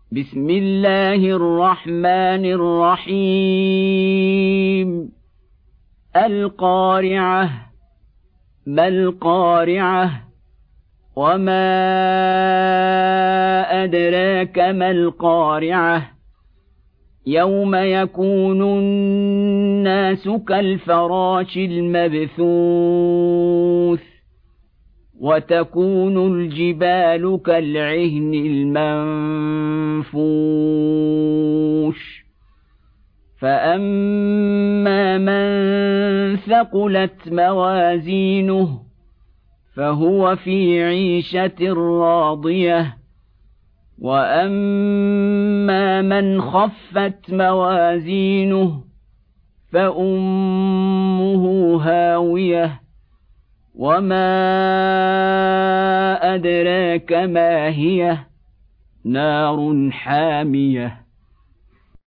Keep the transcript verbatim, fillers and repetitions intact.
بسم الله الرحمن الرحيم القارعة ما القارعة وما أدراك ما القارعة يوم يكون الناس كالفراش المبثوث وتكون الجبال كالعهن المنفوش فأما من ثقلت موازينه فهو في عيشة راضية وأما من خفت موازينه فأمه هاوية وما أدراك ما هي نار حامية